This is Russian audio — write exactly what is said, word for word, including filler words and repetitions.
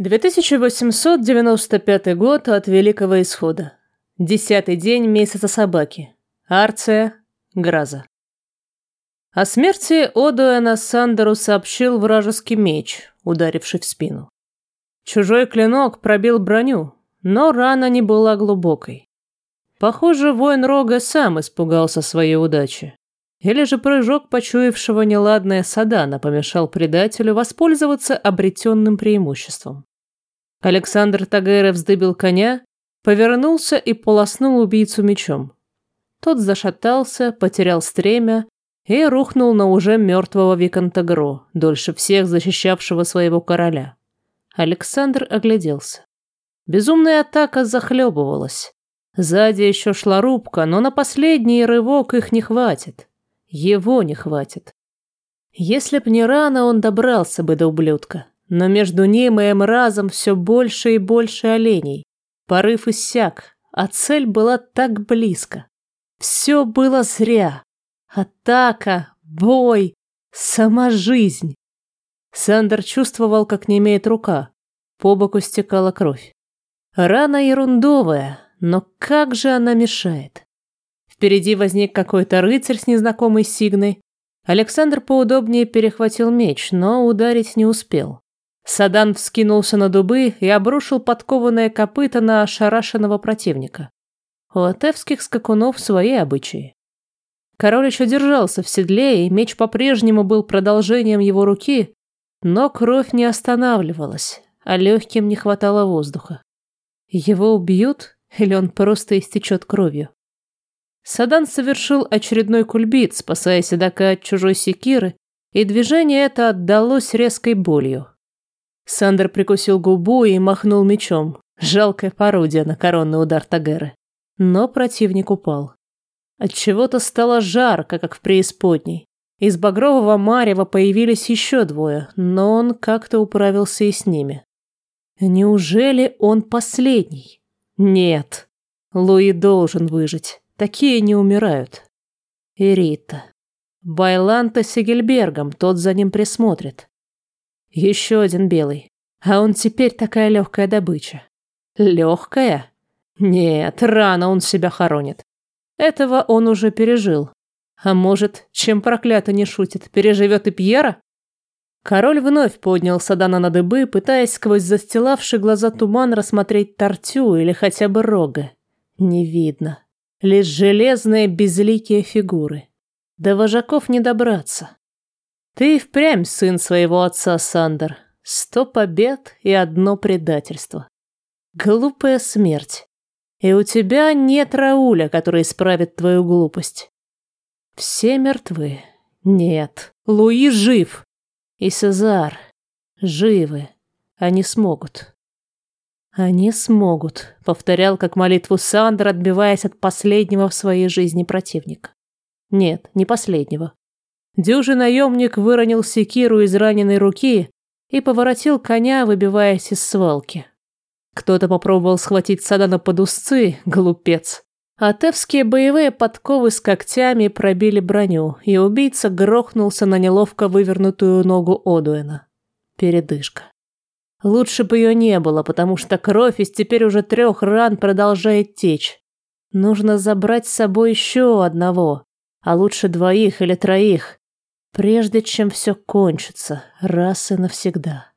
две тысячи восемьсот девяносто пятый год от Великого Исхода. Десятый день месяца собаки. Арция, Граза. О смерти Одуэна Сандеру сообщил вражеский меч, ударивший в спину. Чужой клинок пробил броню, но рана не была глубокой. Похоже, воин Рога сам испугался своей удачи. Или же прыжок почуявшего неладное Садана помешал предателю воспользоваться обретенным преимуществом. Александр Тагейра вздыбил коня, повернулся и полоснул убийцу мечом. Тот зашатался, потерял стремя и рухнул на уже мертвого виконта Гро, дольше всех защищавшего своего короля. Александр огляделся. Безумная атака захлебывалась. Сзади еще шла рубка, но на последний рывок их не хватит. Его не хватит. Если б не рано, он добрался бы до ублюдка. Но между ним и Эмразом все больше и больше оленей. Порыв иссяк, а цель была так близко. Все было зря. Атака, бой, сама жизнь. Сандер чувствовал, как немеет рука. По боку стекала кровь. Рана ерундовая, но как же она мешает. Впереди возник какой-то рыцарь с незнакомой сигной. Александр поудобнее перехватил меч, но ударить не успел. Садан вскинулся на дубы и обрушил подкованное копыто на ошарашенного противника. У атевских скакунов свои обычаи. Король еще держался в седле, и меч по-прежнему был продолжением его руки, но кровь не останавливалась, а легким не хватало воздуха. Его убьют, или он просто истечет кровью? Садан совершил очередной кульбит, спасая седока от чужой секиры, и движение это отдалось резкой болью. Сандер прикусил губу и махнул мечом. Жалкая пародия на коронный удар Тагеры. Но противник упал. Отчего-то стало жарко, как в преисподней. Из багрового марева появились еще двое, но он как-то управился и с ними. Неужели он последний? Нет. Луи должен выжить. Такие не умирают. И Рита. Байланта с Эгельбергом, тот за ним присмотрит. Еще один белый. А он теперь такая легкая добыча. Легкая? Нет, рано он себя хоронит. Этого он уже пережил. А может, чем проклято не шутит, переживет и Пьера? Король вновь поднял Садана на дыбы, пытаясь сквозь застилавший глаза туман рассмотреть Тартю или хотя бы Рога. Не видно. Лишь железные безликие фигуры. До вожаков не добраться. Ты впрямь сын своего отца, Сандер. Сто побед и одно предательство. Глупая смерть. И у тебя нет Рауля, который исправит твою глупость. Все мертвы. Нет. Луи жив. И Сезар. Живы. Они смогут. Они смогут, повторял как молитву Сандер, отбиваясь от последнего в своей жизни противника. Нет, не последнего. Дюжий наемник выронил секиру из раненой руки и поворотил коня, выбиваясь из свалки. Кто-то попробовал схватить Садана под узцы, глупец. Атевские боевые подковы с когтями пробили броню, и убийца грохнулся на неловко вывернутую ногу Одуэна. Передышка. Лучше бы ее не было, потому что кровь из теперь уже трех ран продолжает течь. Нужно забрать с собой еще одного, а лучше двоих или троих, прежде чем все кончится раз и навсегда.